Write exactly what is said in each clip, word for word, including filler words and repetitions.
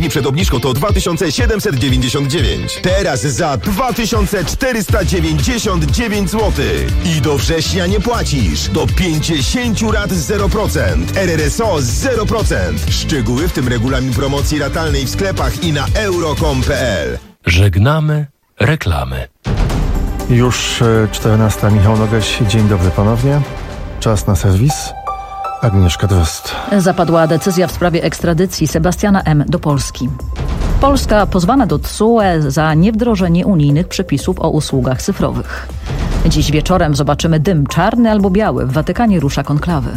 dni przed obniżką to dwa tysiące siedemset dziewięćdziesiąt dziewięć. Teraz za dwa tysiące czterysta dziewięćdziesiąt dziewięć złotych. I do września nie płacisz. Do pięćdziesiąt rat zero procent. R R S O zero procent. Szczegóły, w tym regulamin promocji ratalnej w sklepach i na euro kropka com kropka p l. Żegnamy reklamy. Już czternasta. Michał Nogaś. Dzień dobry ponownie. Czas na serwis. Agnieszka Drozd. Zapadła decyzja w sprawie ekstradycji Sebastiana M. do Polski. Polska pozwana do T S U E za niewdrożenie unijnych przepisów o usługach cyfrowych. Dziś wieczorem zobaczymy dym czarny albo biały. W Watykanie rusza konklawy.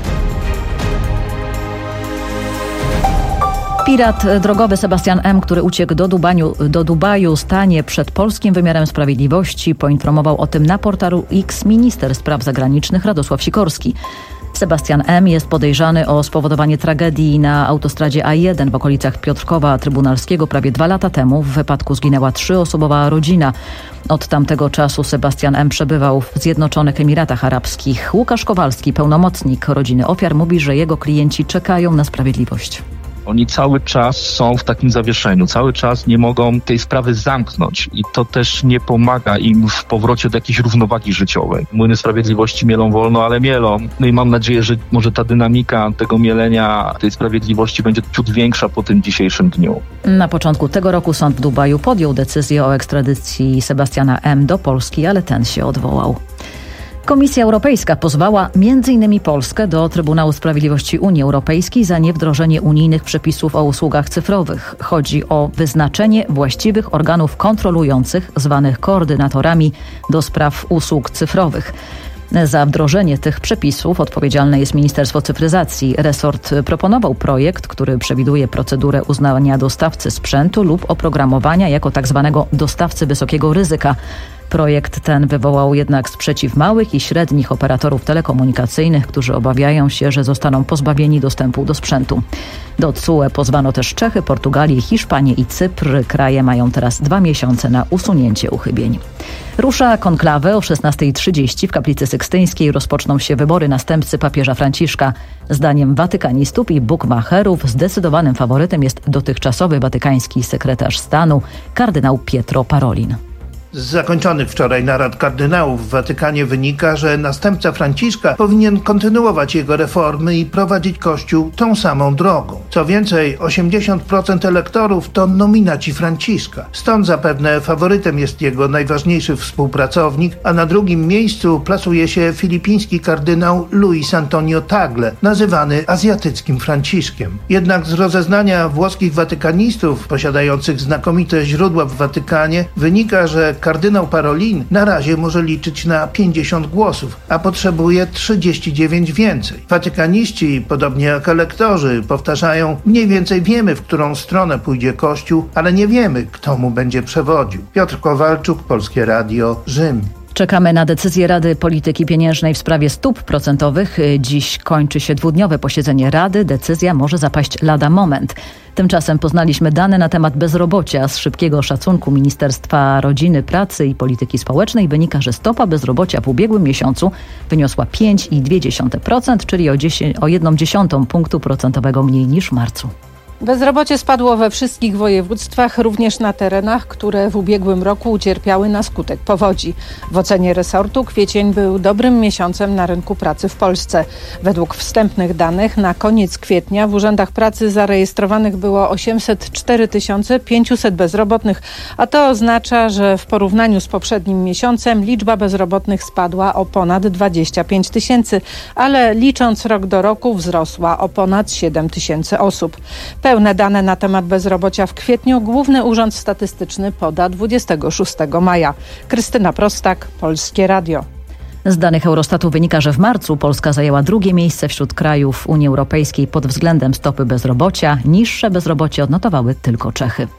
Pirat drogowy Sebastian M., który uciekł do Dubaju, do Dubaju, stanie przed polskim wymiarem sprawiedliwości. Poinformował o tym na portalu X minister spraw zagranicznych Radosław Sikorski. Sebastian M. jest podejrzany o spowodowanie tragedii na autostradzie A jeden w okolicach Piotrkowa Trybunalskiego prawie dwa lata temu. W wypadku zginęła trzyosobowa rodzina. Od tamtego czasu Sebastian M. przebywał w Zjednoczonych Emiratach Arabskich. Łukasz Kowalski, pełnomocnik rodziny ofiar, mówi, że jego klienci czekają na sprawiedliwość. Oni cały czas są w takim zawieszeniu, cały czas nie mogą tej sprawy zamknąć i to też nie pomaga im w powrocie do jakiejś równowagi życiowej. Młyny sprawiedliwości mielą wolno, ale mielą. No i mam nadzieję, że może ta dynamika tego mielenia tej sprawiedliwości będzie ciut większa po tym dzisiejszym dniu. Na początku tego roku sąd w Dubaju podjął decyzję o ekstradycji Sebastiana M. do Polski, ale ten się odwołał. Komisja Europejska pozwała między innymi Polskę do Trybunału Sprawiedliwości Unii Europejskiej za niewdrożenie unijnych przepisów o usługach cyfrowych. Chodzi o wyznaczenie właściwych organów kontrolujących, zwanych koordynatorami do spraw usług cyfrowych. Za wdrożenie tych przepisów odpowiedzialne jest Ministerstwo Cyfryzacji. Resort proponował projekt, który przewiduje procedurę uznania dostawcy sprzętu lub oprogramowania jako tzw. dostawcy wysokiego ryzyka. Projekt ten wywołał jednak sprzeciw małych i średnich operatorów telekomunikacyjnych, którzy obawiają się, że zostaną pozbawieni dostępu do sprzętu. Do T S U E pozwano też Czechy, Portugalię, Hiszpanię i Cypr. Kraje mają teraz dwa miesiące na usunięcie uchybień. Rusza konklawę o szesnastej trzydzieści w Kaplicy Sykstyńskiej. Rozpoczną się wybory następcy papieża Franciszka. Zdaniem watykanistów i bukmacherów zdecydowanym faworytem jest dotychczasowy watykański sekretarz stanu kardynał Pietro Parolin. Z zakończonych wczoraj narad kardynałów w Watykanie wynika, że następca Franciszka powinien kontynuować jego reformy i prowadzić Kościół tą samą drogą. Co więcej, osiemdziesiąt procent elektorów to nominaci Franciszka. Stąd zapewne faworytem jest jego najważniejszy współpracownik, a na drugim miejscu plasuje się filipiński kardynał Luis Antonio Tagle, nazywany azjatyckim Franciszkiem. Jednak z rozeznania włoskich watykanistów, posiadających znakomite źródła w Watykanie, wynika, że kardynał Parolin na razie może liczyć na pięćdziesiąt głosów, a potrzebuje trzydzieści dziewięć więcej. Watykaniści, podobnie jak elektorzy, powtarzają: mniej więcej wiemy, w którą stronę pójdzie Kościół, ale nie wiemy, kto mu będzie przewodził. Piotr Kowalczuk, Polskie Radio, Rzym. Czekamy na decyzję Rady Polityki Pieniężnej w sprawie stóp procentowych. Dziś kończy się dwudniowe posiedzenie Rady. Decyzja może zapaść lada moment. Tymczasem poznaliśmy dane na temat bezrobocia. Z szybkiego szacunku Ministerstwa Rodziny, Pracy i Polityki Społecznej wynika, że stopa bezrobocia w ubiegłym miesiącu wyniosła pięć przecinek dwa procent, czyli o, dziesięć, o jedną dziesiątą punktu procentowego mniej niż w marcu. Bezrobocie spadło we wszystkich województwach, również na terenach, które w ubiegłym roku ucierpiały na skutek powodzi. W ocenie resortu kwiecień był dobrym miesiącem na rynku pracy w Polsce. Według wstępnych danych na koniec kwietnia w urzędach pracy zarejestrowanych było osiemset cztery tysiące pięćset bezrobotnych, a to oznacza, że w porównaniu z poprzednim miesiącem liczba bezrobotnych spadła o ponad dwadzieścia pięć tysięcy, ale licząc rok do roku wzrosła o ponad siedem tysięcy osób. Pełne dane na temat bezrobocia w kwietniu Główny Urząd Statystyczny poda dwudziestego szóstego maja. Krystyna Prostak, Polskie Radio. Z danych Eurostatu wynika, że w marcu Polska zajęła drugie miejsce wśród krajów Unii Europejskiej pod względem stopy bezrobocia. Niższe bezrobocie odnotowały tylko Czechy.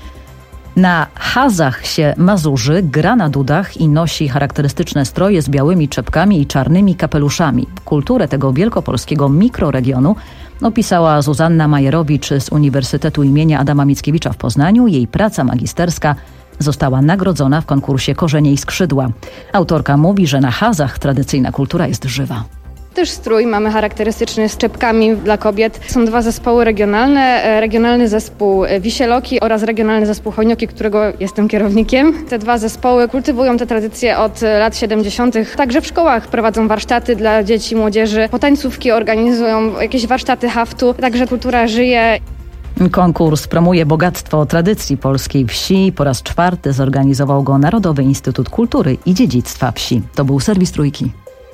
Na hazach się Mazurzy gra na dudach i nosi charakterystyczne stroje z białymi czepkami i czarnymi kapeluszami. Kulturę tego wielkopolskiego mikroregionu opisała Zuzanna Majerowicz z Uniwersytetu imienia Adama Mickiewicza w Poznaniu. Jej praca magisterska została nagrodzona w konkursie Korzenie i skrzydła. Autorka mówi, że na hazach tradycyjna kultura jest żywa. Też strój mamy charakterystyczny z czepkami dla kobiet. Są dwa zespoły regionalne, regionalny zespół Wisieloki oraz regionalny zespół Hojnioki, którego jestem kierownikiem. Te dwa zespoły kultywują te tradycje od lat siedemdziesiątych. Także w szkołach prowadzą warsztaty dla dzieci, młodzieży, potańcówki organizują, jakieś warsztaty haftu, także kultura żyje. Konkurs promuje bogactwo tradycji polskiej wsi. Po raz czwarty zorganizował go Narodowy Instytut Kultury i Dziedzictwa Wsi. To był serwis Trójki.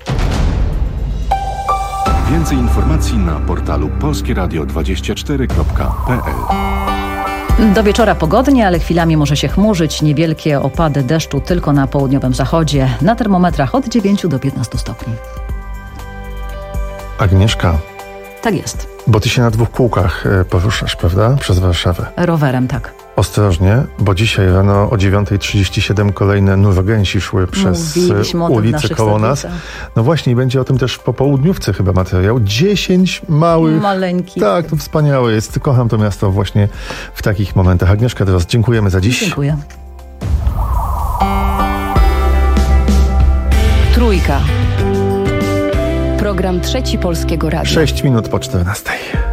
Więcej informacji na portalu polskie radio dwadzieścia cztery kropka p l. Do wieczora pogodnie, ale chwilami może się chmurzyć. Niewielkie opady deszczu tylko na południowym zachodzie. Na termometrach od dziewięciu do piętnastu stopni. Agnieszka. Tak jest. Bo ty się na dwóch kółkach poruszasz, prawda? Przez Warszawę. Rowerem, tak. Ostrożnie, bo dzisiaj rano o dziewiąta trzydzieści siedem kolejne nurogęsi szły przez ulicę koło nas. No właśnie, i będzie o tym też w popołudniówce chyba materiał. Dziesięć małych... Maleńkich. Tak, to wspaniałe jest. Kocham to miasto właśnie w takich momentach. Agnieszka, teraz dziękujemy za dziś. Dziękuję. Trójka. Program Trzeci Polskiego Radia. Sześć minut po czternastej.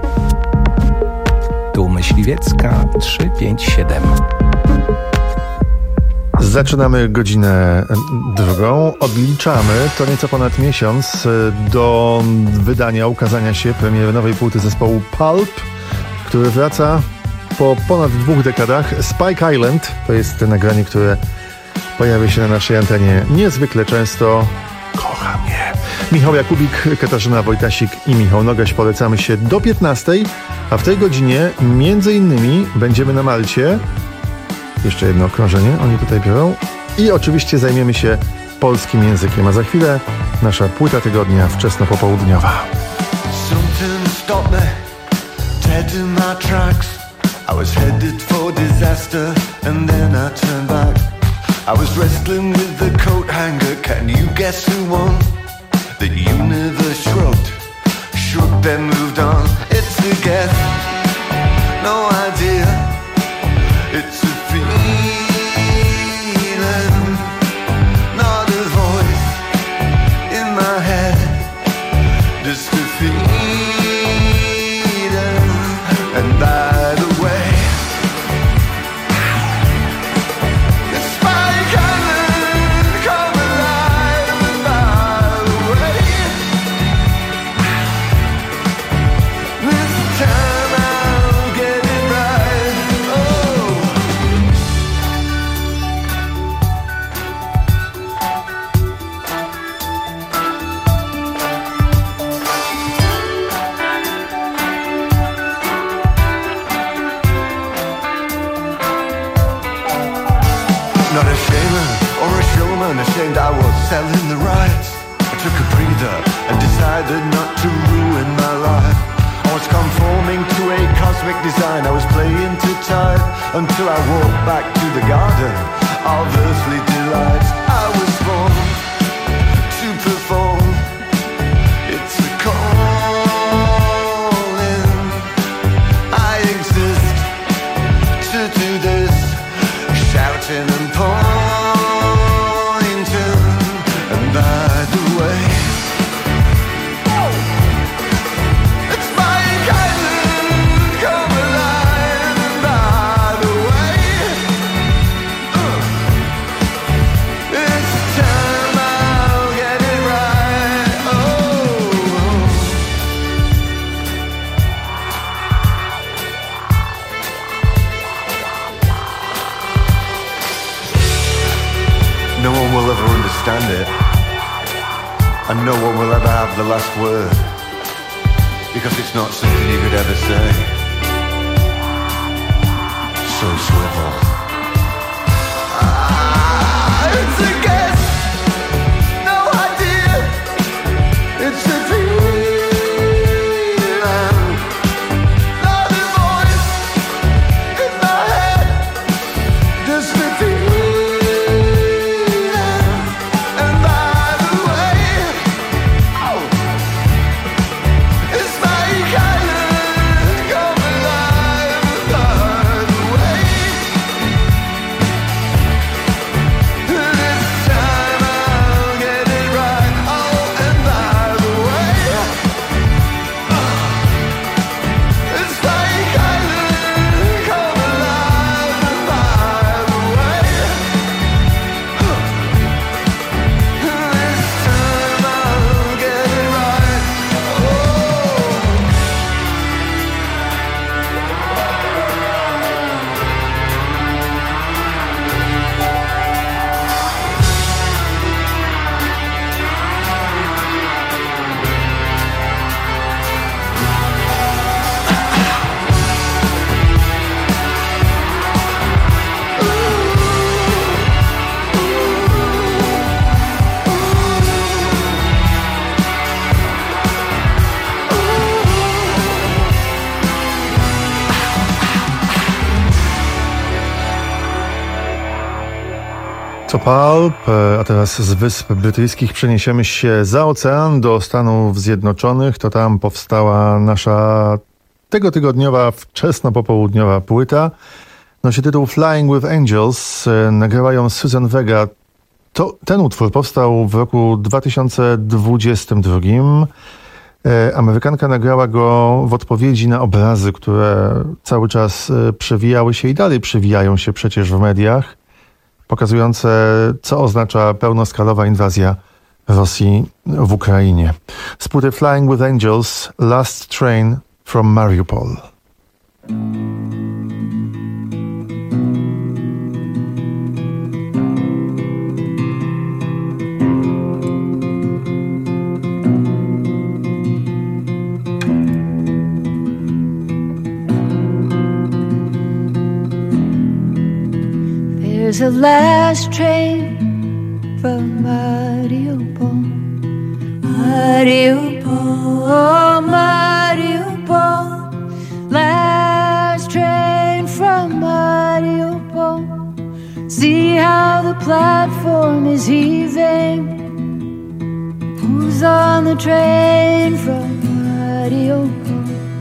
Tu Myśliwiecka trzy pięć siedem. Zaczynamy godzinę drugą. Odliczamy to nieco ponad miesiąc do wydania, ukazania się premiery nowej płyty zespołu Pulp, który wraca po ponad dwóch dekadach. Spike Island to jest nagranie, które pojawia się na naszej antenie niezwykle często. Kocham je. Michał Jakubik, Katarzyna Wojtasik i Michał Nogaś. Polecamy się do piętnastej, a w tej godzinie między innymi będziemy na Malcie. Jeszcze jedno okrążenie oni tutaj biorą. I oczywiście zajmiemy się polskim językiem. A za chwilę nasza płyta tygodnia wczesnopopołudniowa. Something stopped me dead in my tracks. I was headed for disaster and then I turned back. I was wrestling with the coat hanger. Can you guess who won? The universe shrugged, shrugged then moved on. It's a guess, no idea. It's a feeling, not a voice in my head. Just a feeling. And by the way, ashamed I was selling the rights. I took a breather and decided not to ruin my life. I was conforming to a cosmic design. I was playing too tight until I walked back to the garden of earthly delights. I was born to perform. It's a calling. I exist to do this, shouting and pouring. No one will ever understand it, and no one will ever have the last word, because it's not something you could ever say. So swivel. Ah, it's a guess, no idea. It's a dream, not a voice in my head, just a dream. Go To Pulp, a teraz z Wysp Brytyjskich przeniesiemy się za ocean do Stanów Zjednoczonych. To tam powstała nasza tegotygodniowa, wczesnopopołudniowa płyta. Nosi tytuł Flying with Angels. Nagrała ją Susan Vega. To, ten utwór powstał w roku dwa tysiące dwudziestym drugim. Amerykanka nagrała go w odpowiedzi na obrazy, które cały czas przewijały się i dalej przewijają się przecież w mediach, pokazujące, co oznacza pełnoskalowa inwazja Rosji w Ukrainie. Z płyty Flying with Angels, Last Train from Mariupol. There's a last train from Mariupol, Mariupol, Mariupol. Last train from Mariupol. See how the platform is heaving. Who's on the train from Mariupol,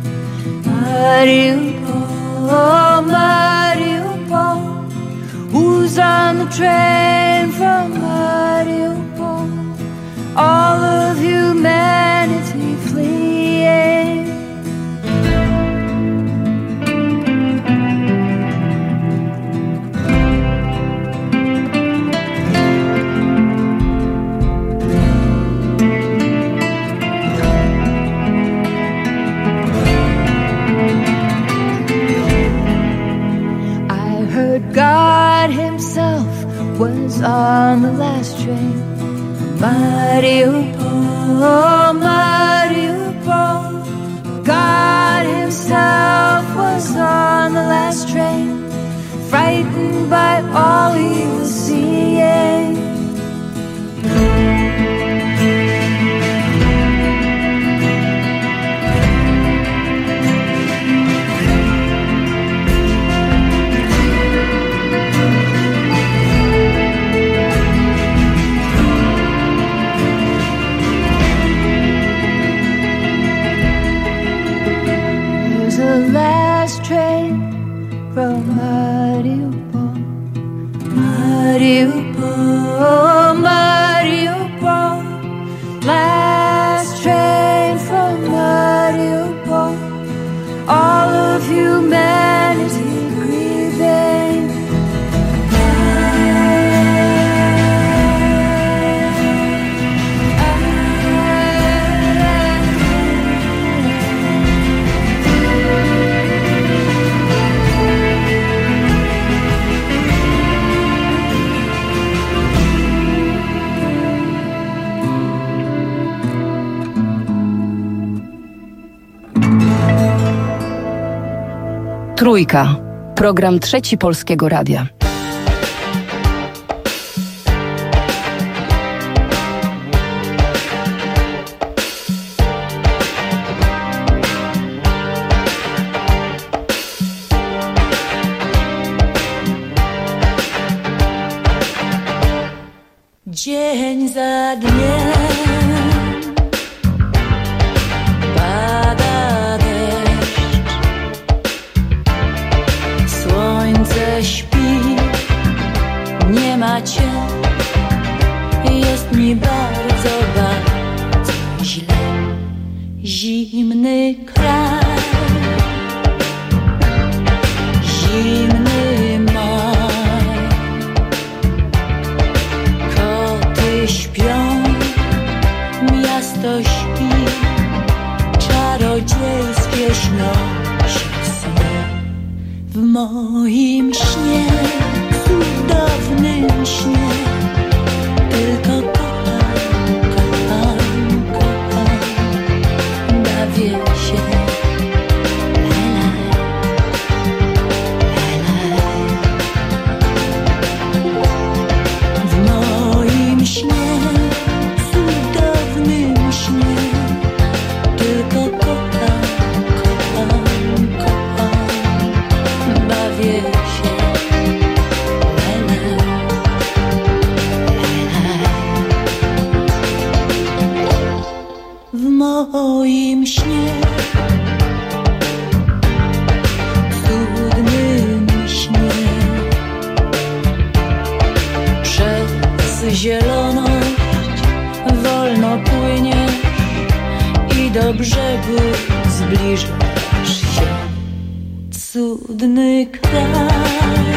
Mariupol, Mariupol. Who's on the train from Mariupol? All of humanity fleeing. I heard God himself was on the last train. Mariupol, Mariupol. God himself was on the last train, frightened by all he was seeing. The last train from Mariupol, Mariupol, Mariupol. Last train from Mariupol. All of humanity grieving. Trójka. Program Trzeci Polskiego Radia. Dzień za dniem pada deszcz, słońce śpi, nie ma cię, jest mi bardzo, bardzo źle. Zimny kraj, zimny maj, koty śpią, miasto śpi, czarodziejskie śnią się sny. W moim śnie, cudownym śnie, tylko kocham, kocham, kocham, bawię się. W moim śnie, cudownym śnie, tylko kocham, kocham, kocham, bawię się. Zieloność wolno płynie i do brzegu zbliżasz się. Cudny kraj,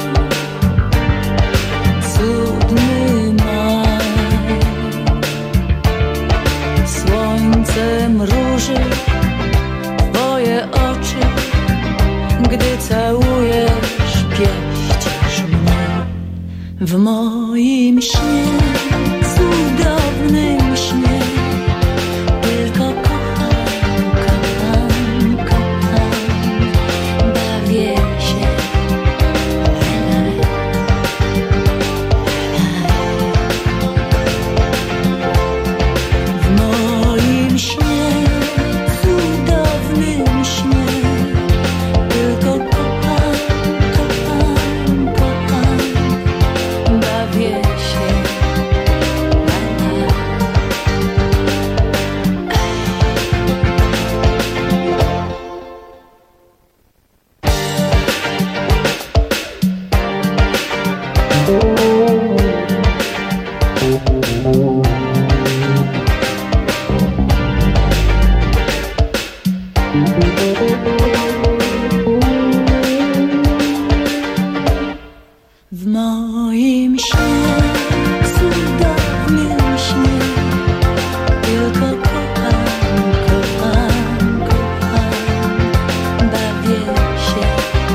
cudny maj. Słońce mruży twoje oczy, gdy całujesz, pieścisz mnie. W moim śnie, cudownym śnie, tylko kocham, kocham, kocham, bawię się. W moim śnie, cudownym śnie, tylko kocham, kocham, kocham, bawię się. W moim śnie, cudownym śnie, tylko kocham, kocham, kocham, bawię się.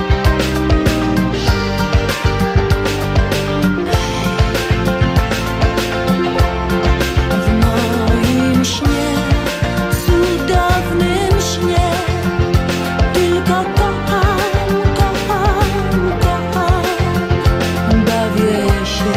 W moim śnie, cudownym śnie, tylko kocham, kocham, kocham, bawię się.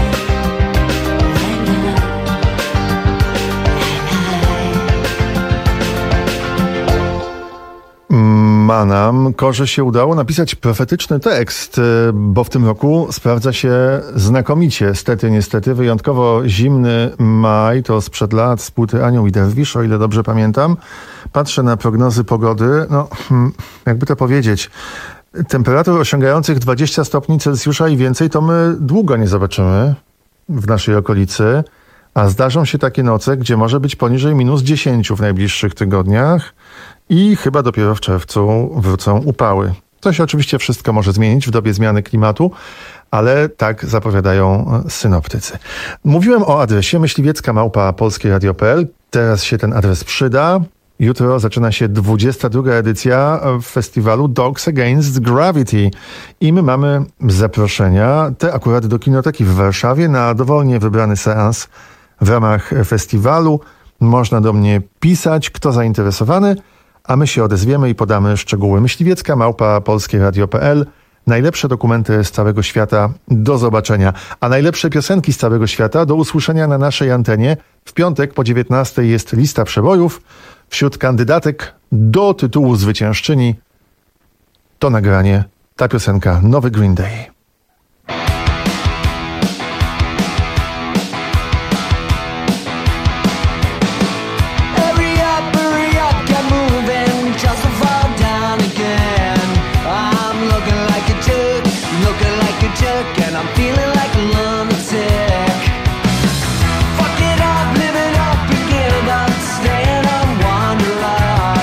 Manam Korze się udało napisać profetyczny tekst, bo w tym roku sprawdza się znakomicie. Stety, niestety, wyjątkowo zimny maj, to sprzed lat z płyty Anioł i Derwisz, o ile dobrze pamiętam. Patrzę na prognozy pogody, no jakby to powiedzieć, temperatur osiągających dwadzieścia stopni Celsjusza i więcej to my długo nie zobaczymy w naszej okolicy, a zdarzą się takie noce, gdzie może być poniżej minus dziesięć w najbliższych tygodniach i chyba dopiero w czerwcu wrócą upały. To się oczywiście wszystko może zmienić w dobie zmiany klimatu, ale tak zapowiadają synoptycy. Mówiłem o adresie myśliwiecka małpa polskie radio kropka p l. Teraz się ten adres przyda. Jutro zaczyna się dwudziesta druga edycja festiwalu Dogs Against Gravity i my mamy zaproszenia, te akurat do Kinoteki w Warszawie, na dowolnie wybrany seans w ramach festiwalu. Można do mnie pisać, kto zainteresowany, a my się odezwiemy i podamy szczegóły. Myśliwiecka małpa polskie radio kropka p l. Najlepsze dokumenty z całego świata do zobaczenia, a najlepsze piosenki z całego świata do usłyszenia na naszej antenie. W piątek po dziewiętnastej jest lista przebojów. Wśród kandydatek do tytułu zwyciężczyni to nagranie, ta piosenka, nowy Green Day.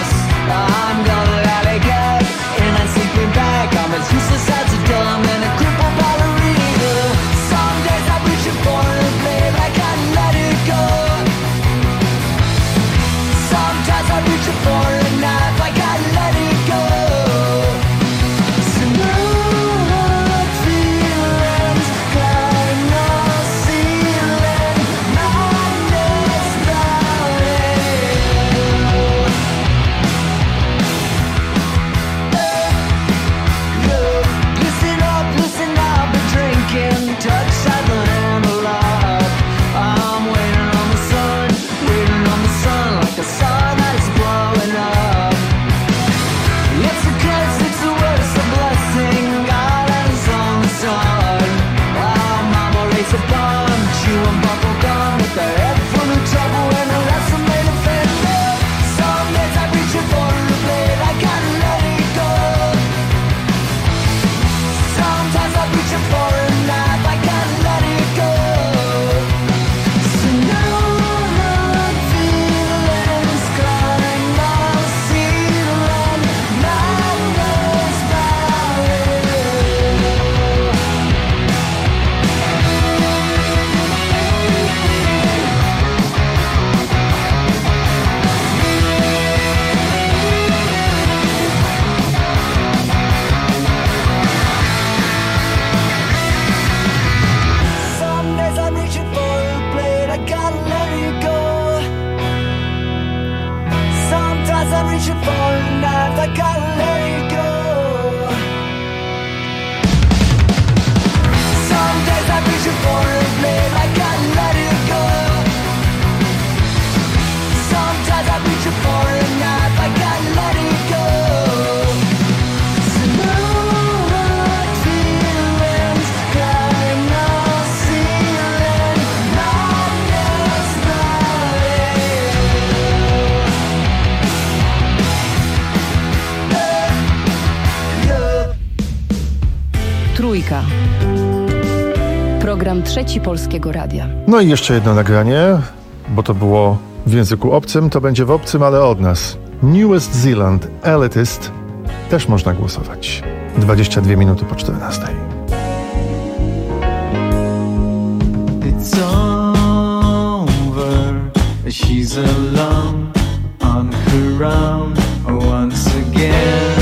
I'm gonna let it go, and I'm sleeping back. I'm as useless as a dumb and a criminal. Trójka. Program Trzeci Polskiego Radia. No i jeszcze jedno nagranie, bo to było w języku obcym, to będzie w obcym, ale od nas. New West Zealand, Elitist. Też można głosować. dwadzieścia dwie minuty po czternastej. It's over. She's alone on her own once again.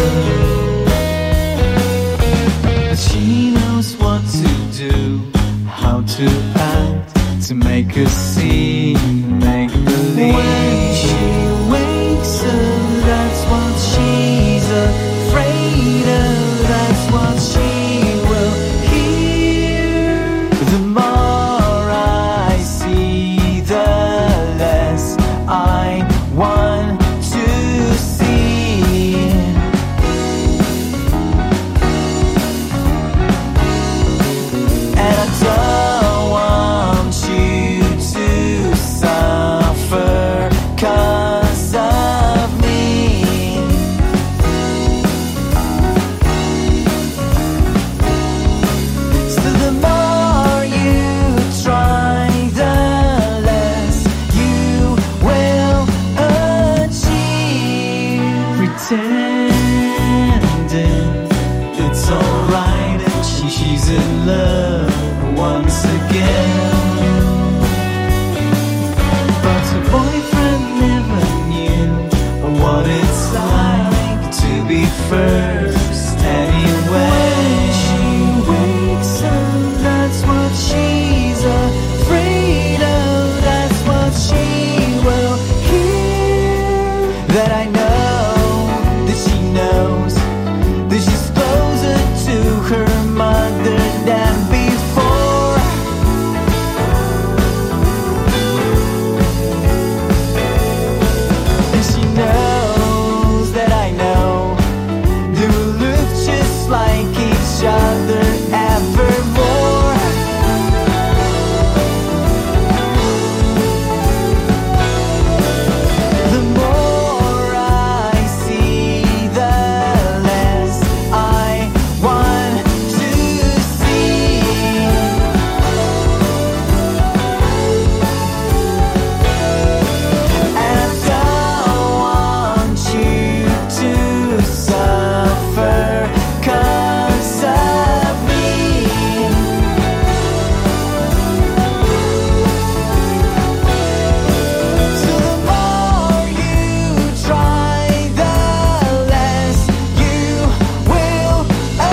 But she knows what to do, how to act, to make us see, make believe. When she wakes up, that's what she's afraid of, that's what she will hear. The more I see, the less I want to see. And I don't want you to suffer 'cause of me. So the more you try, the less you will achieve. Pretending it's alright and she, she's in love once again. But her boyfriend never knew what it's like to be first anyway. When she wakes up, that's what she's afraid of, that's what she will hear. That I know, that she knows, that she's closer to her mother than before. And she knows that I know they will look just like each other evermore. The more I see, the less I want to see. And I don't want you to suffer 'cause of me. So the more you try, the less you will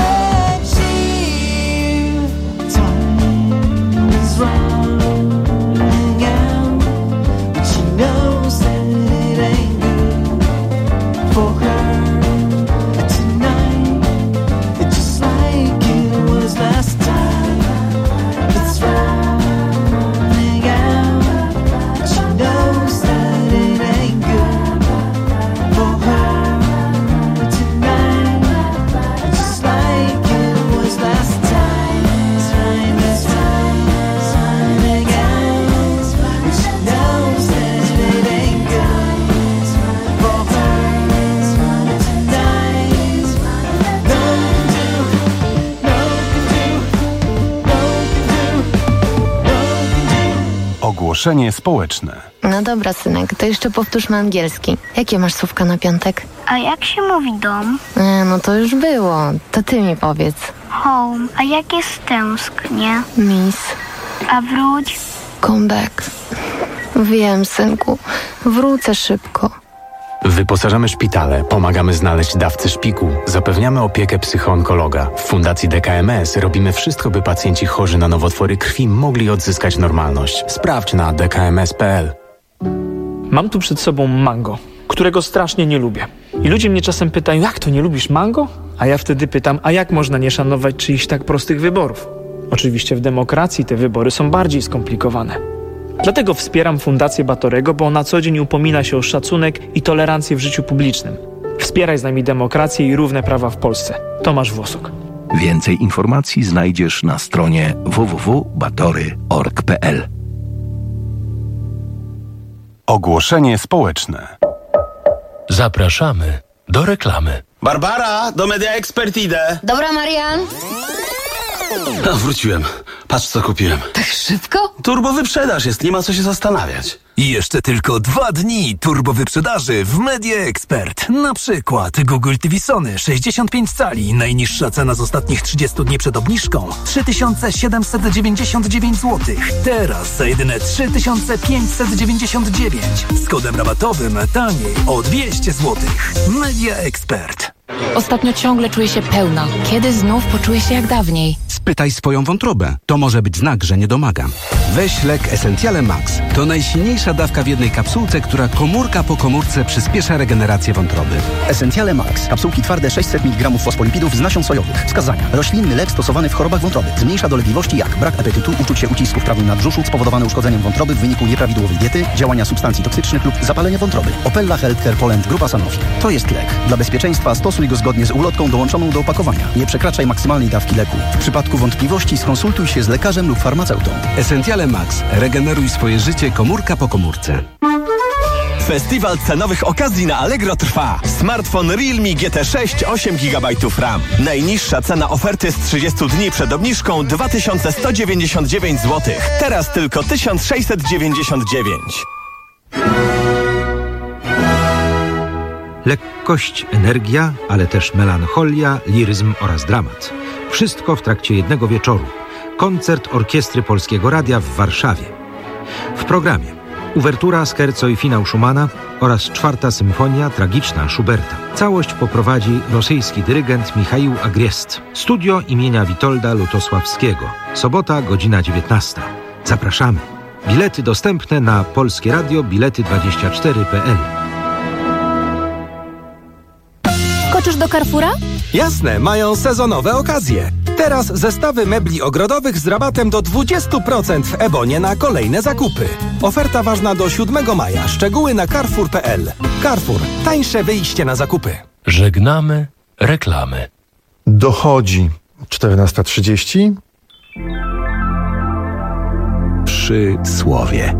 achieve. Time is running out, but she knows that it ain't good for her tonight. It's just like it was last time. It's running out, but she knows that it ain't good for her tonight. It's just like it was last time. Time is running out, but she knows that it ain't good for her tonight. No can do, no can do, no can do, no can do. Ogłoszenie społeczne. No dobra, synek, to jeszcze powtórzmy angielski. Jakie masz słówka na piątek? A jak się mówi dom? E, no to już było. To ty mi powiedz. Home. A jak jest tęsknie? Miss. A wróć? Come back. Wiem, synku. Wrócę szybko. Wyposażamy szpitale, pomagamy znaleźć dawcę szpiku, zapewniamy opiekę psychoonkologa. W Fundacji D K M S robimy wszystko, by pacjenci chorzy na nowotwory krwi mogli odzyskać normalność. Sprawdź na d k m s kropka p l. Mam tu przed sobą mango, którego strasznie nie lubię. I ludzie mnie czasem pytają, jak to nie lubisz mango? A ja wtedy pytam, a jak można nie szanować czyichś tak prostych wyborów? Oczywiście w demokracji te wybory są bardziej skomplikowane. Dlatego wspieram Fundację Batorego, bo na co dzień upomina się o szacunek i tolerancję w życiu publicznym. Wspieraj z nami demokrację i równe prawa w Polsce. Tomasz Włosok. Więcej informacji znajdziesz na stronie w w w kropka batory kropka org kropka p l. Ogłoszenie społeczne. Zapraszamy do reklamy. Barbara, do Media Expert idę. Dobra, Marian. A, wróciłem. Patrz, co kupiłem. Tak szybko? Turbo wyprzedaż jest, nie ma co się zastanawiać. I jeszcze tylko dwa dni turbo wyprzedaży w Media Expert. Na przykład Google T V Sony sześćdziesiąt pięć cali. Najniższa cena z ostatnich trzydziestu dni przed obniżką trzy tysiące siedemset dziewięćdziesiąt dziewięć złotych. Teraz za jedyne trzy tysiące pięćset dziewięćdziesiąt dziewięć. Z kodem rabatowym taniej o dwieście złotych. Media Expert. Ostatnio ciągle czuję się pełna. Kiedy znów poczuję się jak dawniej? Spytaj swoją wątrobę. To może być znak, że nie domagam. Weź lek Essentiale Max. To najsilniejsza dawka w jednej kapsułce, która komórka po komórce przyspiesza regenerację wątroby. Essentiale Max. Kapsułki twarde sześćset miligramów fosfolipidów z nasion sojowych. Wskazania. Roślinny lek stosowany w chorobach wątroby. Zmniejsza dolegliwości jak brak apetytu, uczucie ucisku w prawym nadbrzuszu spowodowane uszkodzeniem wątroby w wyniku nieprawidłowej diety, działania substancji toksycznych lub zapalenie wątroby. Opella Healthcare Poland Grupa Sanofi. To jest lek. Dla bezpieczeństwa stosuj go zgodnie z ulotką dołączoną do opakowania. Nie przekraczaj maksymalnej dawki leku. W przypadku wątpliwości skonsultuj się z lekarzem lub farmaceutą. Essentiale Max. Regeneruj swoje życie komórka po komórce. Festiwal cenowych okazji na Allegro trwa. Smartfon Realme G T sześć osiem gigabajtów RAM. Najniższa cena oferty z trzydziestu dni przed obniżką dwa tysiące sto dziewięćdziesiąt dziewięć złotych. Teraz tylko tysiąc sześćset dziewięćdziesiąt dziewięć. Lekkość, energia, ale też melancholia, liryzm oraz dramat. Wszystko w trakcie jednego wieczoru. Koncert Orkiestry Polskiego Radia w Warszawie. W programie uwertura, scherzo i finał Schumana oraz czwarta symfonia tragiczna Schuberta. Całość poprowadzi rosyjski dyrygent Michaił Agriest. Studio imienia Witolda Lutosławskiego. Sobota, godzina dziewiętnasta. Zapraszamy. Bilety dostępne na Polskie Radio Bilety dwadzieścia cztery kropka p l. Skoczysz do Carrefoura? Jasne, mają sezonowe okazje. Teraz zestawy mebli ogrodowych z rabatem do dwadzieścia procent w Ebonie na kolejne zakupy. Oferta ważna do siódmego maja. Szczegóły na carrefour kropka p l. Carrefour. Tańsze wyjście na zakupy. Żegnamy reklamy. Dochodzi czternasta trzydzieści. Przy słowie.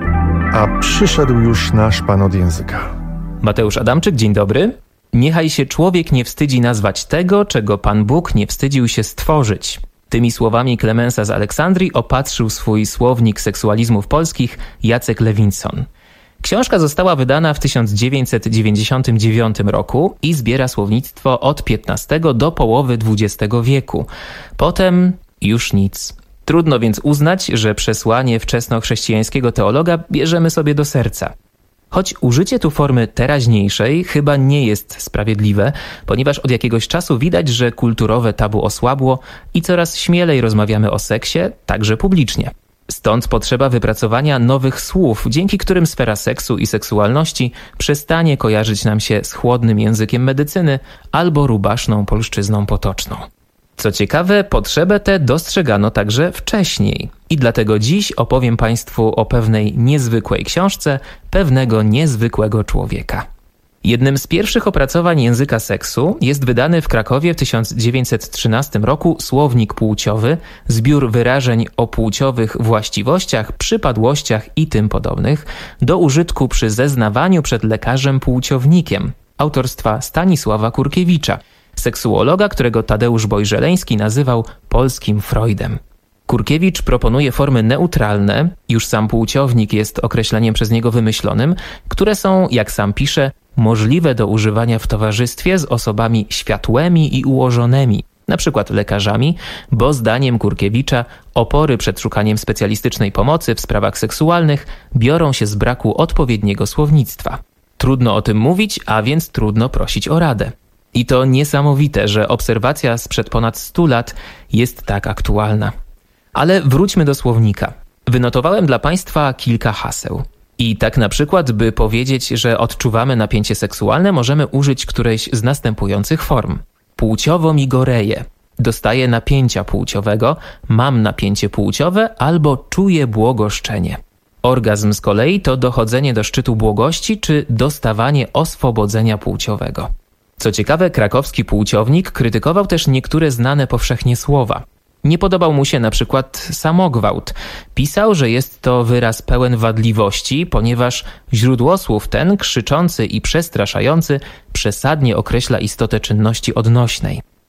A przyszedł już nasz pan od języka. Mateusz Adamczyk, dzień dobry. Niechaj się człowiek nie wstydzi nazwać tego, czego Pan Bóg nie wstydził się stworzyć. Tymi słowami Klemensa z Aleksandrii opatrzył swój słownik seksualizmów polskich Jacek Lewinson. Książka została wydana w tysiąc dziewięćset dziewięćdziesiątym dziewiątym roku i zbiera słownictwo od piętnastego do połowy dwudziestego wieku. Potem już nic. Trudno więc uznać, że przesłanie wczesnochrześcijańskiego teologa bierzemy sobie do serca. Choć użycie tu formy teraźniejszej chyba nie jest sprawiedliwe, ponieważ od jakiegoś czasu widać, że kulturowe tabu osłabło i coraz śmielej rozmawiamy o seksie, także publicznie. Stąd potrzeba wypracowania nowych słów, dzięki którym sfera seksu i seksualności przestanie kojarzyć nam się z chłodnym językiem medycyny albo rubaszną polszczyzną potoczną. Co ciekawe, potrzebę tę dostrzegano także wcześniej i dlatego dziś opowiem Państwu o pewnej niezwykłej książce pewnego niezwykłego człowieka. Jednym z pierwszych opracowań języka seksu jest wydany w Krakowie w tysiąc dziewięćset trzynastym roku Słownik Płciowy, zbiór wyrażeń o płciowych właściwościach, przypadłościach i tym podobnych, do użytku przy zeznawaniu przed lekarzem płciownikiem, autorstwa Stanisława Kurkiewicza, seksuologa, którego Tadeusz Bojżeleński nazywał polskim Freudem. Kurkiewicz proponuje formy neutralne, już sam płciownik jest określeniem przez niego wymyślonym, które są, jak sam pisze, możliwe do używania w towarzystwie z osobami światłymi i ułożonymi, na przykład lekarzami, bo zdaniem Kurkiewicza opory przed szukaniem specjalistycznej pomocy w sprawach seksualnych biorą się z braku odpowiedniego słownictwa. Trudno o tym mówić, a więc trudno prosić o radę. I to niesamowite, że obserwacja sprzed ponad stu lat jest tak aktualna. Ale wróćmy do słownika. Wynotowałem dla Państwa kilka haseł. I tak na przykład, by powiedzieć, że odczuwamy napięcie seksualne, możemy użyć którejś z następujących form. Płciowo mi goreje. Dostaję napięcia płciowego, mam napięcie płciowe albo czuję błogoszczenie. Orgazm z kolei to dochodzenie do szczytu błogości czy dostawanie oswobodzenia płciowego. Co ciekawe, krakowski płciownik krytykował też niektóre znane powszechnie słowa. Nie podobał mu się na przykład samogwałt. Pisał, że jest to wyraz pełen wadliwości, ponieważ źródłosłów ten, krzyczący i przestraszający, przesadnie określa istotę czynności odnośnej.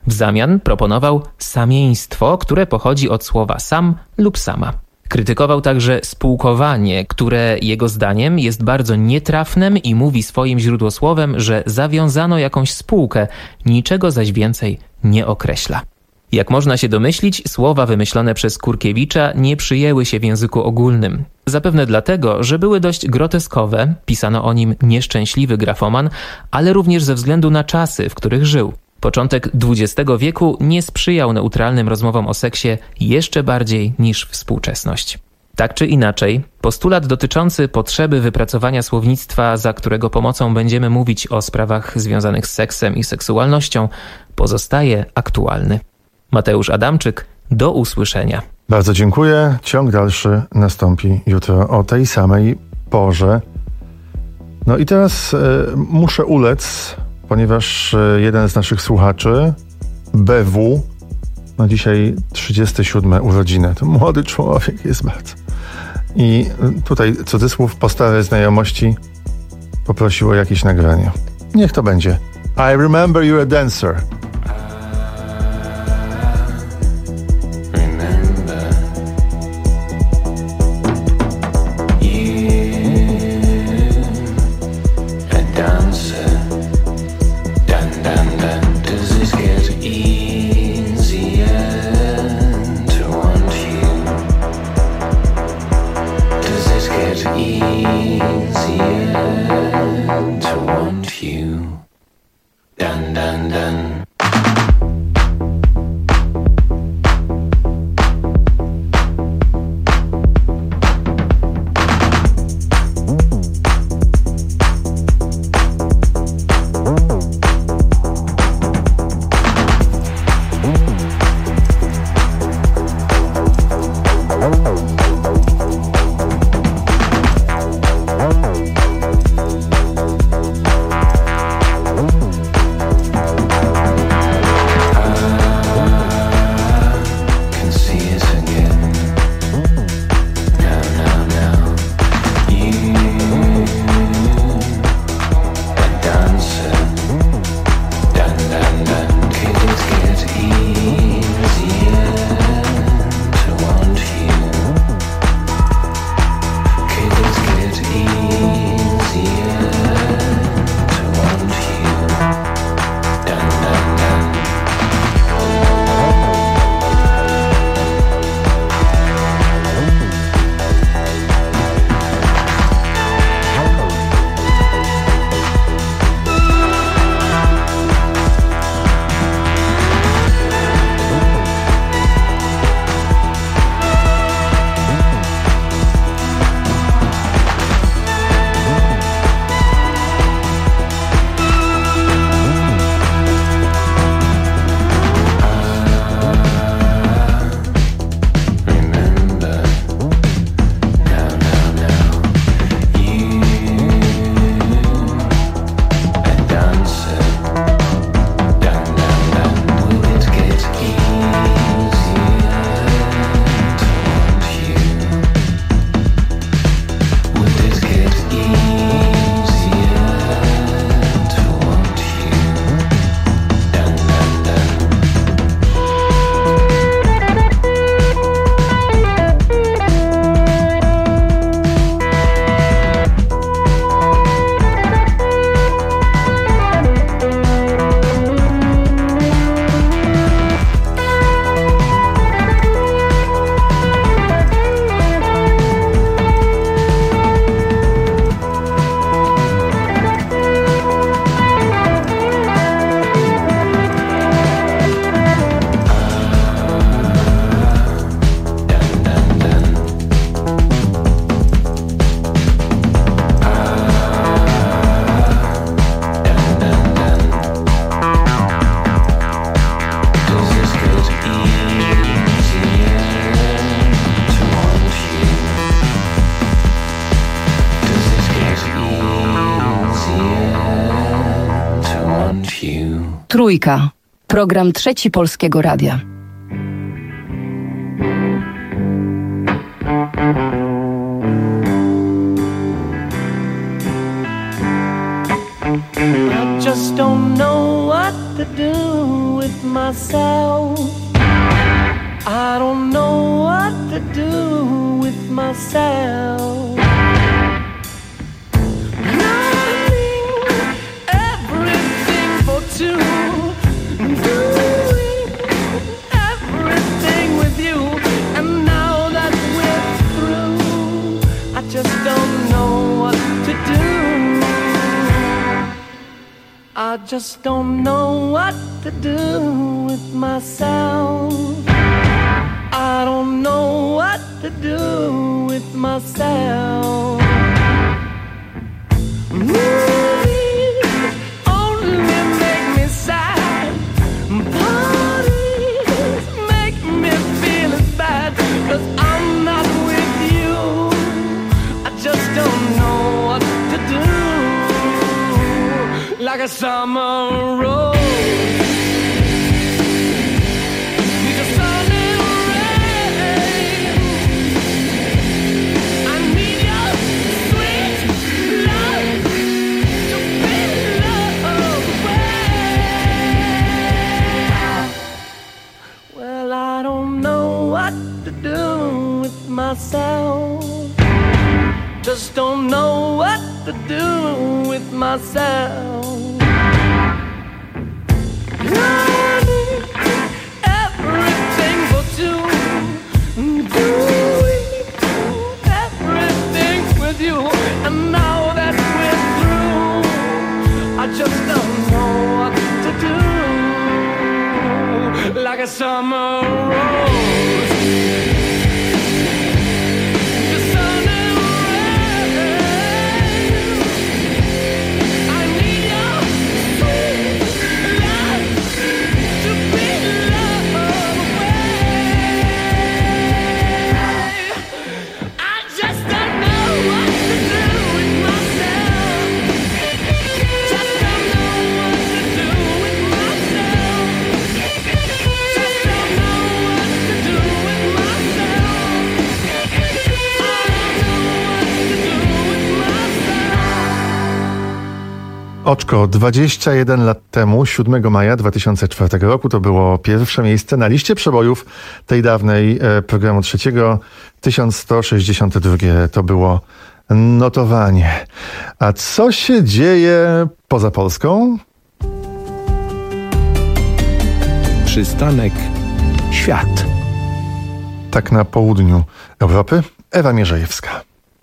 W zamian proponował samieństwo, które pochodzi od słowa sam lub sama. Krytykował także spółkowanie, które jego zdaniem jest bardzo nietrafnym i mówi swoim źródłosłowem, że zawiązano jakąś spółkę, niczego zaś więcej nie określa. Jak można się domyślić, słowa wymyślone przez Kurkiewicza nie przyjęły się w języku ogólnym. Zapewne dlatego, że były dość groteskowe, pisano o nim nieszczęśliwy grafoman, ale również ze względu na czasy, w których żył. Początek dwudziestego wieku nie sprzyjał neutralnym rozmowom o seksie jeszcze bardziej niż współczesność. Tak czy inaczej, postulat dotyczący potrzeby wypracowania słownictwa, za którego pomocą będziemy mówić o sprawach związanych z seksem i seksualnością, pozostaje aktualny. Mateusz Adamczyk, do usłyszenia. Bardzo dziękuję. Ciąg dalszy nastąpi jutro o tej samej porze. No i teraz y, muszę ulec, ponieważ y, jeden z naszych słuchaczy, B W, ma dzisiaj trzydzieste siódme urodziny. To młody człowiek jest bardzo. I y, tutaj cudzysłów po starej znajomości poprosił o jakieś nagranie. Niech to będzie. I remember you're a dancer. Trójka. Program Trzeci Polskiego Radia. I just don't know what to do with myself. myself. I just don't know what to do with myself. I don't know what to do with myself. Movies only make me sad. Parties make me feel as bad. 'Cause I'm not with you. I just don't know what to do. Like a summer rose, need a sun and rain. I need your sweet love to be loved away. Well, I don't know what to do with myself. Just don't know what to do with myself. I need everything for two. Do everything with you. And now that we're through, I just don't know what to do. Like a summer rose. Oczko, dwadzieścia jeden lat temu, siódmego maja dwa tysiące czwartego roku, to było pierwsze miejsce na liście przebojów tej dawnej e, programu trzeciego. tysiąc sto sześćdziesiąte drugie to było notowanie. A co się dzieje poza Polską? Przystanek Świat. Tak na południu Europy. Ewa Mierzejewska.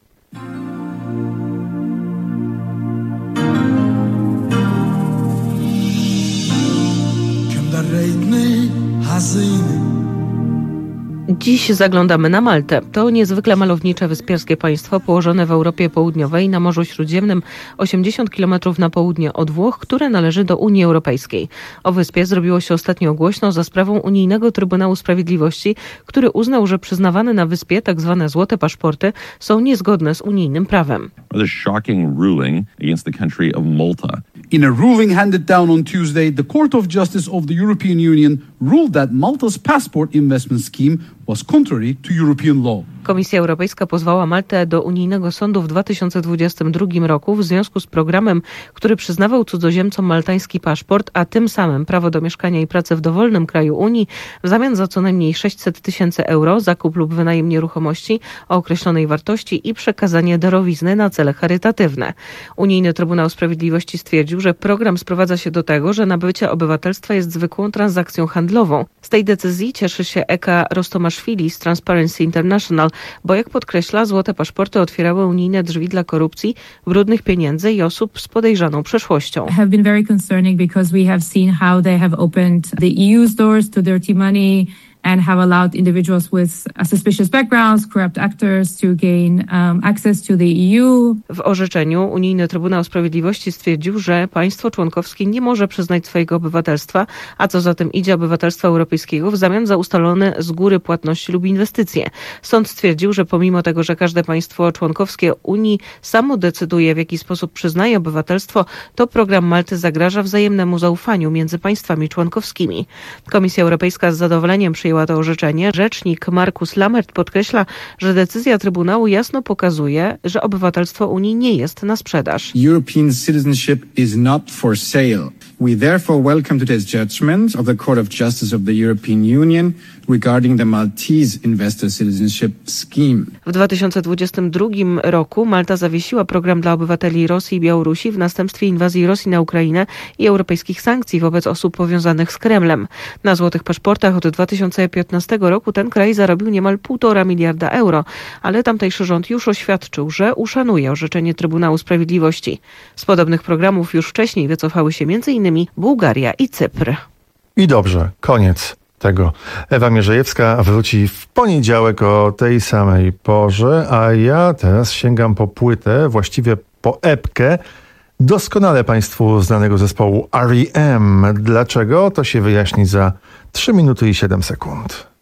Dziś zaglądamy na Maltę. To niezwykle malownicze wyspiarskie państwo położone w Europie Południowej na Morzu Śródziemnym, osiemdziesiąt kilometrów na południe od Włoch, które należy do Unii Europejskiej. O wyspie zrobiło się ostatnio głośno za sprawą Unijnego Trybunału Sprawiedliwości, który uznał, że przyznawane na wyspie tzw. złote paszporty są niezgodne z unijnym prawem. The shocking ruling against the country of Malta. In a ruling handed down on Tuesday, the Court of Justice of the European Union ruled that Malta's passport investment scheme was contrary to European law. Komisja Europejska pozwała Maltę do unijnego sądu w dwa tysiące dwudziestym drugim roku w związku z programem, który przyznawał cudzoziemcom maltański paszport, a tym samym prawo do mieszkania i pracy w dowolnym kraju Unii w zamian za co najmniej sześćset tysięcy euro, zakup lub wynajem nieruchomości o określonej wartości i przekazanie darowizny na cele charytatywne. Unijny Trybunał Sprawiedliwości stwierdził, że program sprowadza się do tego, że nabycie obywatelstwa jest zwykłą transakcją handlową. Z tej decyzji cieszy się Eka Rostomaszwili z Transparency International, bo jak podkreśla, złote paszporty otwierały unijne drzwi dla korupcji, brudnych pieniędzy i osób z podejrzaną przeszłością. Have been very concerning because we have seen how they have opened the E U's doors to dirty money and have allowed individuals with suspicious backgrounds, corrupt actors to gain um, access to the E U. W orzeczeniu Unijny Trybunał Sprawiedliwości stwierdził, że państwo członkowskie nie może przyznać swojego obywatelstwa, a co za tym idzie obywatelstwa europejskiego w zamian za ustalone z góry płatności lub inwestycje. Sąd stwierdził, że pomimo tego, że każde państwo członkowskie Unii samo decyduje, w jaki sposób przyznaje obywatelstwo, to program Malty zagraża wzajemnemu zaufaniu między państwami członkowskimi. Komisja Europejska z zadowoleniem przyjęła to orzeczenie. Rzecznik Markus Lammert podkreśla, że decyzja Trybunału jasno pokazuje, że obywatelstwo Unii nie jest na sprzedaż. European citizenship is not for sale. We therefore welcome today's judgment of the Court of Justice of the European Union, regarding the Maltese investor citizenship scheme. W dwa tysiące dwudziestym drugim roku Malta zawiesiła program dla obywateli Rosji i Białorusi w następstwie inwazji Rosji na Ukrainę i europejskich sankcji wobec osób powiązanych z Kremlem. Na złotych paszportach od dwa tysiące piętnastego roku ten kraj zarobił niemal półtora miliarda euro, ale tamtejszy rząd już oświadczył, że uszanuje orzeczenie Trybunału Sprawiedliwości. Z podobnych programów już wcześniej wycofały się między innymi Bułgaria i Cypr. I dobrze, koniec tego. Ewa Mierzejewska wróci w poniedziałek o tej samej porze, a ja teraz sięgam po płytę, właściwie po epkę doskonale Państwu znanego zespołu R E M. Dlaczego? To się wyjaśni za trzy minuty i siedem sekund.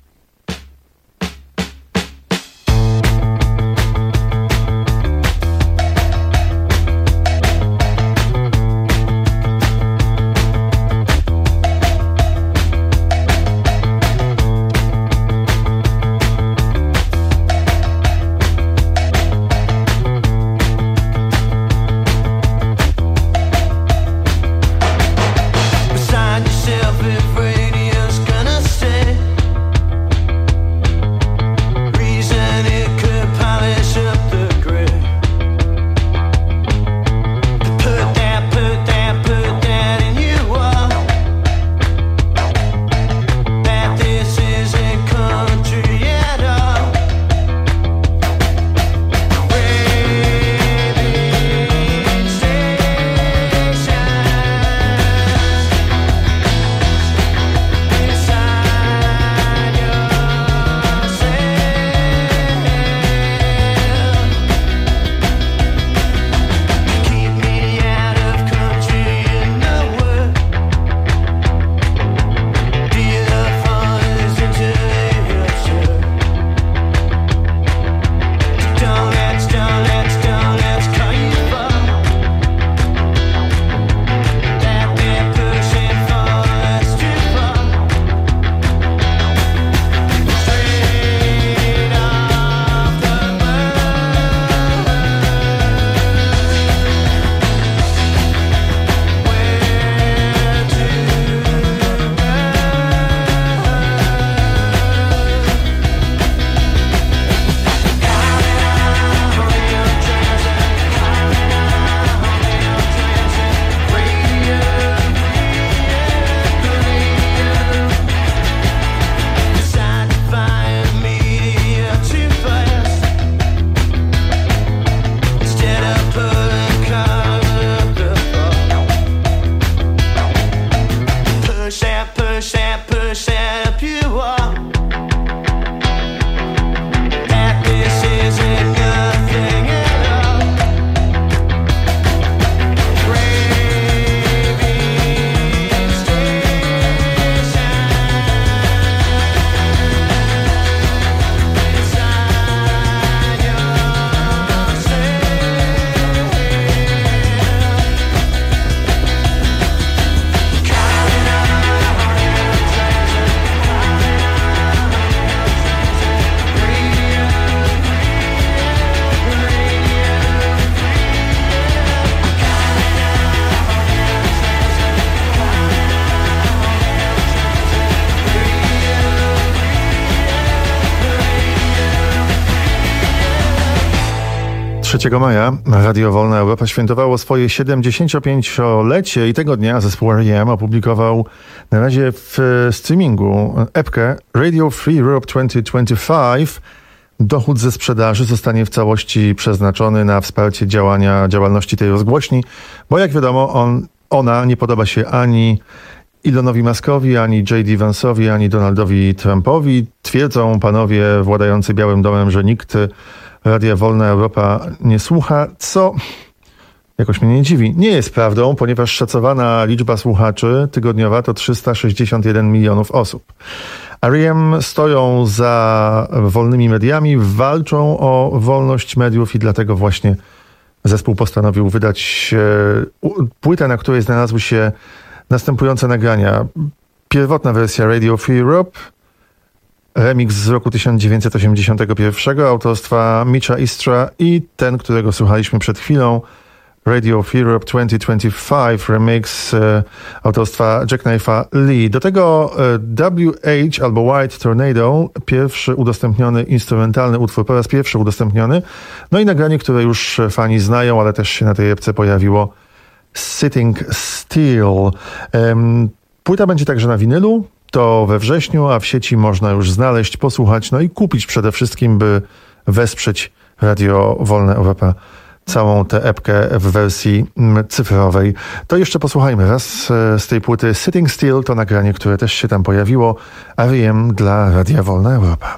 trzeciego maja Radio Wolna Europa świętowało swoje siedemdziesięciopięciolecie i tego dnia zespół R E M opublikował na razie w streamingu epkę Radio Free Europe dwa tysiące dwudziesty piąty. Dochód ze sprzedaży zostanie w całości przeznaczony na wsparcie działania, działalności tej rozgłośni, bo jak wiadomo on, ona nie podoba się ani Elonowi Muskowi, ani J D Vance'owi, ani Donaldowi Trumpowi. Twierdzą panowie władający Białym Domem, że nikt Radia Wolna Europa nie słucha, co jakoś mnie nie dziwi. Nie jest prawdą, ponieważ szacowana liczba słuchaczy tygodniowa to trzysta sześćdziesiąt jeden milionów osób. R E M stoją za wolnymi mediami, walczą o wolność mediów i dlatego właśnie zespół postanowił wydać płytę, na której znalazły się następujące nagrania. Pierwotna wersja Radio Free Europe, remix z roku tysiąc dziewięćset osiemdziesiątego pierwszego autorstwa Mitcha Istra i ten, którego słuchaliśmy przed chwilą, Radio Free Europe dwadzieścia dwadzieścia pięć remix e, autorstwa Jackknife'a Lee. Do tego e, W H albo White Tornado, pierwszy udostępniony instrumentalny utwór, po raz pierwszy udostępniony. No i nagranie, które już fani znają, ale też się na tej epce pojawiło, Sitting Still. E, płyta będzie także na winylu, to we wrześniu, a w sieci można już znaleźć, posłuchać, no i kupić przede wszystkim, by wesprzeć Radio Wolna Europa, całą tę epkę w wersji cyfrowej. To jeszcze posłuchajmy raz z tej płyty Sitting Still, to nagranie, które też się tam pojawiło, R E M dla Radia Wolna Europa.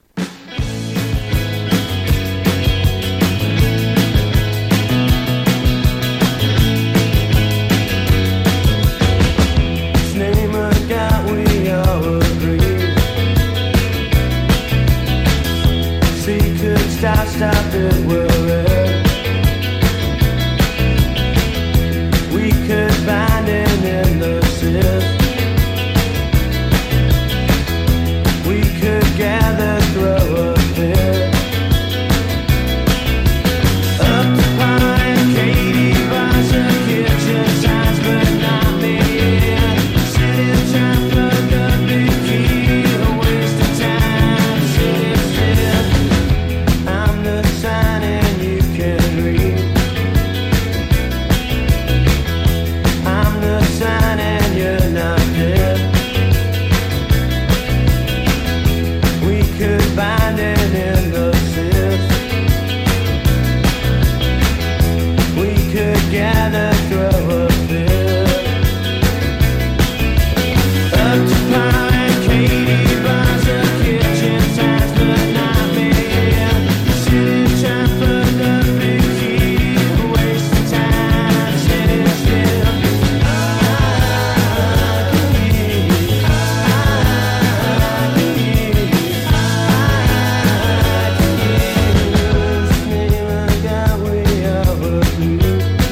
Stop, stop it, worry. We could find it in the sieve. We could gather, throw a fit. Up to Pine, Katie buys her kitchen signs, but not me. Sitting trying to plug the big key, a waste of time, sitting still. I'm the sign and you can read. I'm the sign and you're not dead. We could find it in the sieve. We could gather, throw a fit. Up to Pine, Katie buys her kitchen signs, but not me. Sitting trying to put the big key, a waste of time, sitting still. I can hear you, I can hear you, I can hear you. Name I got, we overview.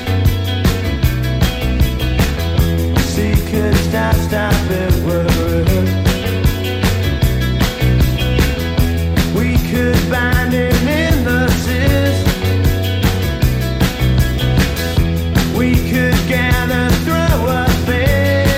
See, could stop, stop it, worry. We could find it in the sis. We could gather, throw a fit.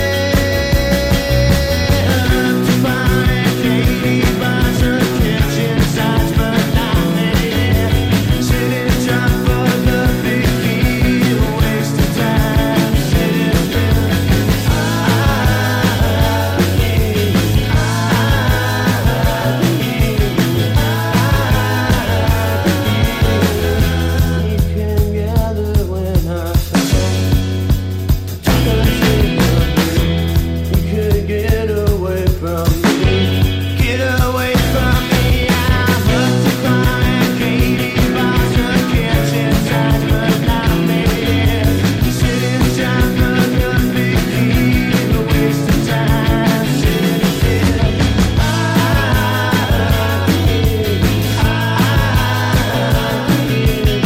Up to Pine, Katie buys her kitchen signs, but not me. Sitting trying for the big key, a waste of time, sitting still. I can hear you, I can hear you, I can hear you. We can gather when I say, we could get away from me, get away from me. I'm up to Pine, Katie buys her kitchen signs, but not me. Sitting trying for the big key, a waste of time, sitting still. I can hear you, I can hear you,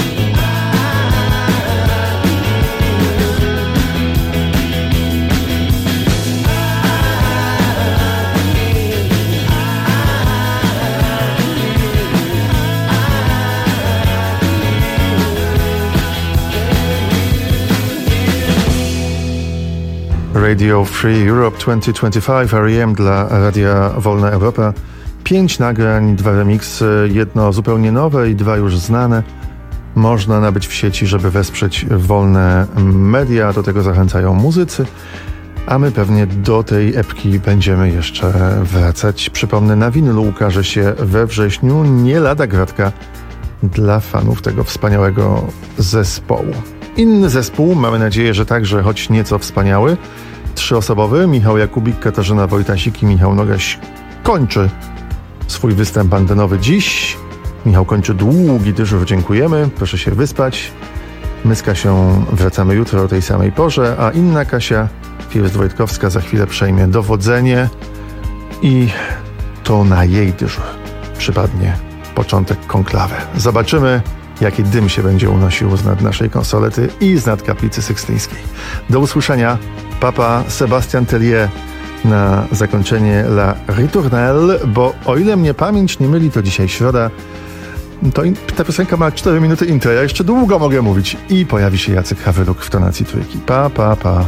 Radio Free Europe dwadzieścia dwadzieścia pięć, R E M dla Radia Wolna Europa. Pięć nagrań, dwa remiksy, jedno zupełnie nowe i dwa już znane. Można nabyć w sieci, żeby wesprzeć wolne media. Do tego zachęcają muzycy. A my pewnie do tej epki będziemy jeszcze wracać. Przypomnę, na winylu ukaże się we wrześniu, nie lada gratka dla fanów tego wspaniałego zespołu. Inny zespół, mamy nadzieję, że także choć nieco wspaniały, trzyosobowy, Michał Jakubik, Katarzyna Wojtasik i Michał Nogaś kończy swój występ antenowy dziś. Michał kończy długi dyżur, dziękujemy, proszę się wyspać. My z Kasią wracamy jutro o tej samej porze, a inna Kasia, First-Wojtkowska, za chwilę przejmie dowodzenie i to na jej dyżur przypadnie początek konklawy. Zobaczymy, jaki dym się będzie unosił z nad naszej konsolety i z nad kaplicy sykstyńskiej. Do usłyszenia. Papa Sebastian Tellier na zakończenie La Ritournelle, bo o ile mnie pamięć nie myli, to dzisiaj środa, To in, ta piosenka ma cztery minuty intro, ja jeszcze długo mogę mówić. I pojawi się Jacek Hawryluk w tonacji trójki. Pa, pa, pa.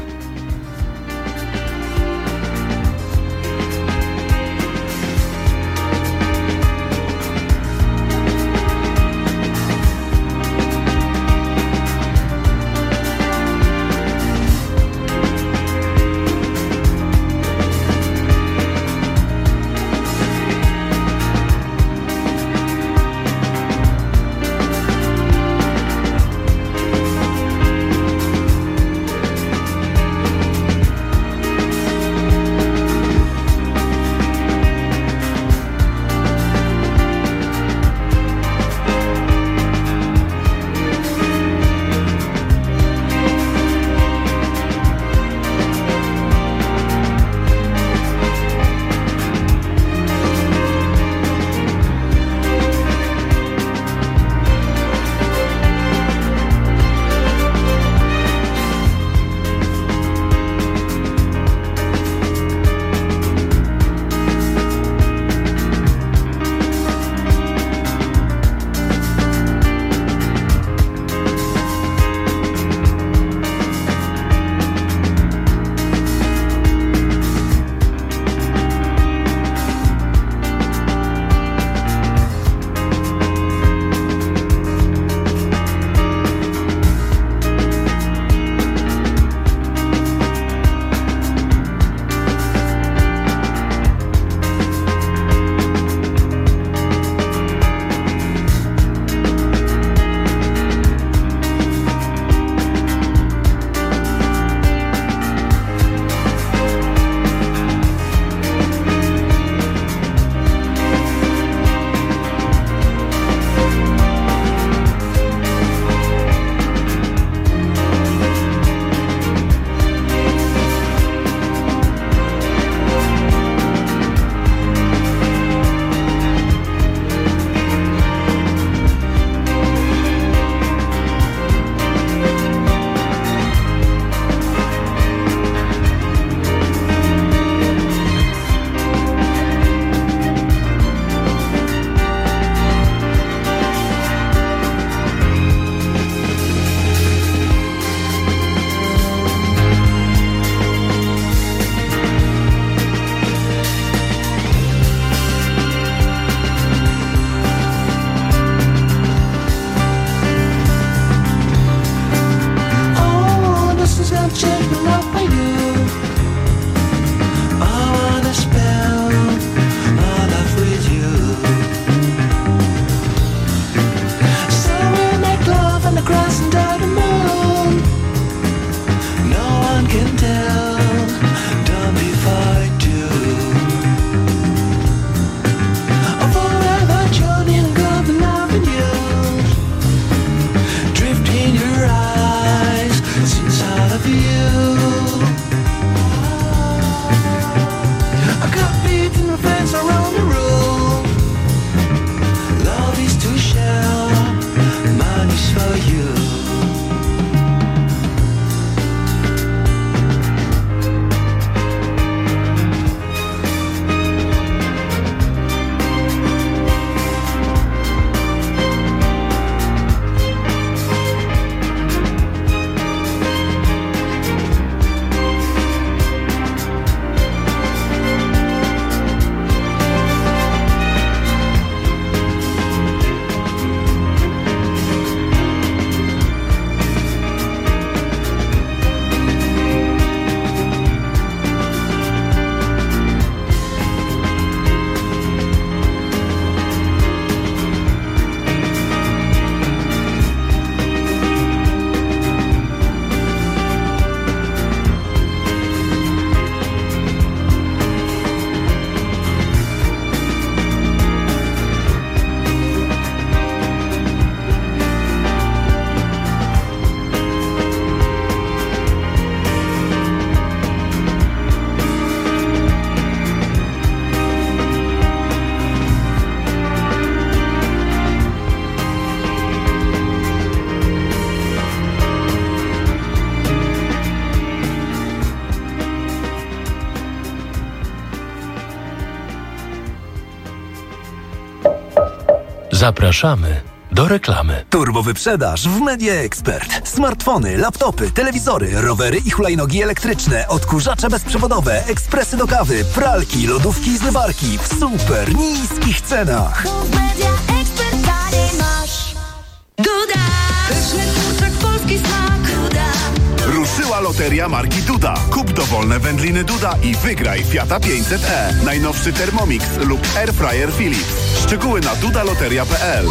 Zapraszamy do reklamy. Turbo wyprzedaż w Media Expert. Smartfony, laptopy, telewizory, rowery i hulajnogi elektryczne, odkurzacze bezprzewodowe, ekspresy do kawy, pralki, lodówki i zmywarki w super niskich cenach. W Media Expert taniej masz. Duda! Pyszny kurczak, polski smak. Duda! Ruszyła loteria marki Duda. Kup dowolne wędliny Duda i wygraj Fiata pięćset e, najnowszy Thermomix lub Airfryer Philips. Szczegóły na dudaloteria kropka p l.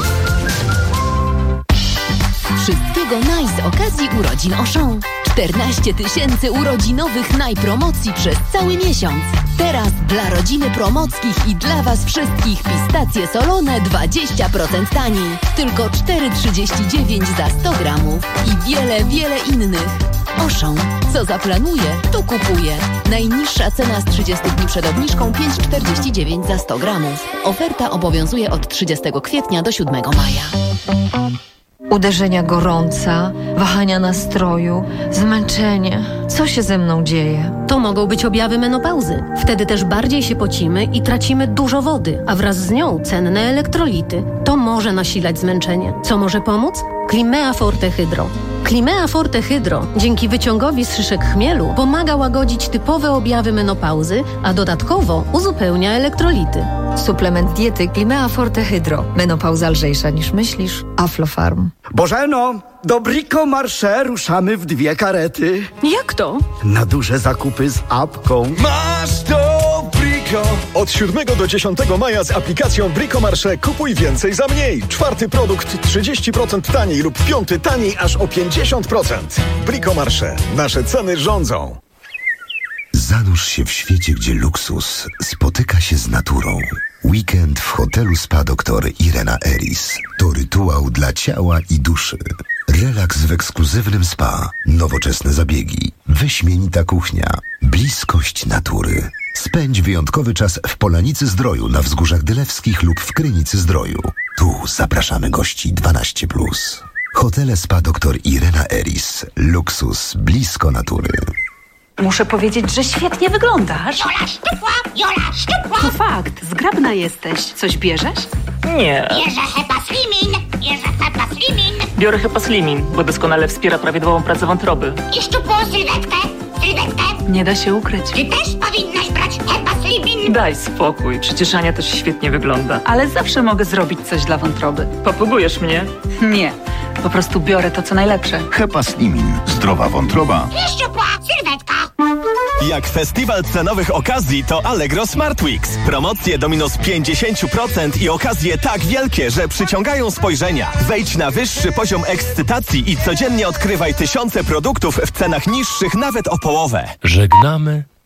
Wszystkiego naj z okazji urodzin Auchan. czternaście tysięcy urodzinowych najpromocji przez cały miesiąc. Teraz dla rodziny Promockich i dla Was wszystkich pistacje solone dwadzieścia procent taniej. Tylko cztery trzydzieści dziewięć za sto gramów i wiele, wiele innych. Auchan. Co zaplanuje, to kupuje. Najniższa cena z trzydziestu dni przed obniżką pięć czterdzieści dziewięć za sto gramów. Oferta obowiązuje od trzydziestego kwietnia do siódmego maja. Uderzenia gorąca, wahania nastroju, zmęczenie. Co się ze mną dzieje? To mogą być objawy menopauzy. Wtedy też bardziej się pocimy i tracimy dużo wody, a wraz z nią cenne elektrolity. To może nasilać zmęczenie. Co może pomóc? Climea Forte Hydro. Climea Forte Hydro dzięki wyciągowi z szyszek chmielu pomaga łagodzić typowe objawy menopauzy, a dodatkowo uzupełnia elektrolity. Suplement diety Climea Forte Hydro. Menopauza lżejsza niż myślisz. Aflofarm. Bożeno, do Brico Marché ruszamy w dwie karety. Jak to? Na duże zakupy z apką. Masz to Brico! Od siódmego do dziesiątego maja z aplikacją Brico Marché kupuj więcej za mniej. Czwarty produkt trzydzieści procent taniej lub piąty taniej aż o pięćdziesiąt procent. Brico Marché. Nasze ceny rządzą. Zanurz się w świecie, gdzie luksus spotyka się z naturą. Weekend w hotelu Spa doktor Irena Eris to rytuał dla ciała i duszy. Relaks w ekskluzywnym spa, nowoczesne zabiegi, wyśmienita kuchnia, bliskość natury. Spędź wyjątkowy czas w Polanicy Zdroju na Wzgórzach Dylewskich lub w Krynicy Zdroju. Tu zapraszamy gości dwanaście plus. Hotele Spa doktor Irena Eris. Luksus blisko natury. Muszę powiedzieć, że świetnie wyglądasz. Jola szczupła, Jola szczupła. To fakt, zgrabna jesteś. Coś bierzesz? Nie. Bierze Hepa Slimin, bierze Hepa Slimin. Biorę Hepa Slimin, bo doskonale wspiera prawidłową pracę wątroby. I szczupłą sylwetkę, sylwetkę. Nie da się ukryć. Ty też powinnaś brać Hepa Slimin. Daj spokój, przecież Ania też świetnie wygląda. Ale zawsze mogę zrobić coś dla wątroby. Popugujesz mnie? Nie, po prostu biorę to, co najlepsze. Hepa Slimin. Zdrowa wątroba. I szczupła sylwetka. Jak festiwal cenowych okazji, to Allegro Smart Weeks. Promocje do minus pięćdziesiąt procent i okazje tak wielkie, że przyciągają spojrzenia. Wejdź na wyższy poziom ekscytacji i codziennie odkrywaj tysiące produktów w cenach niższych nawet o połowę. Żegnamy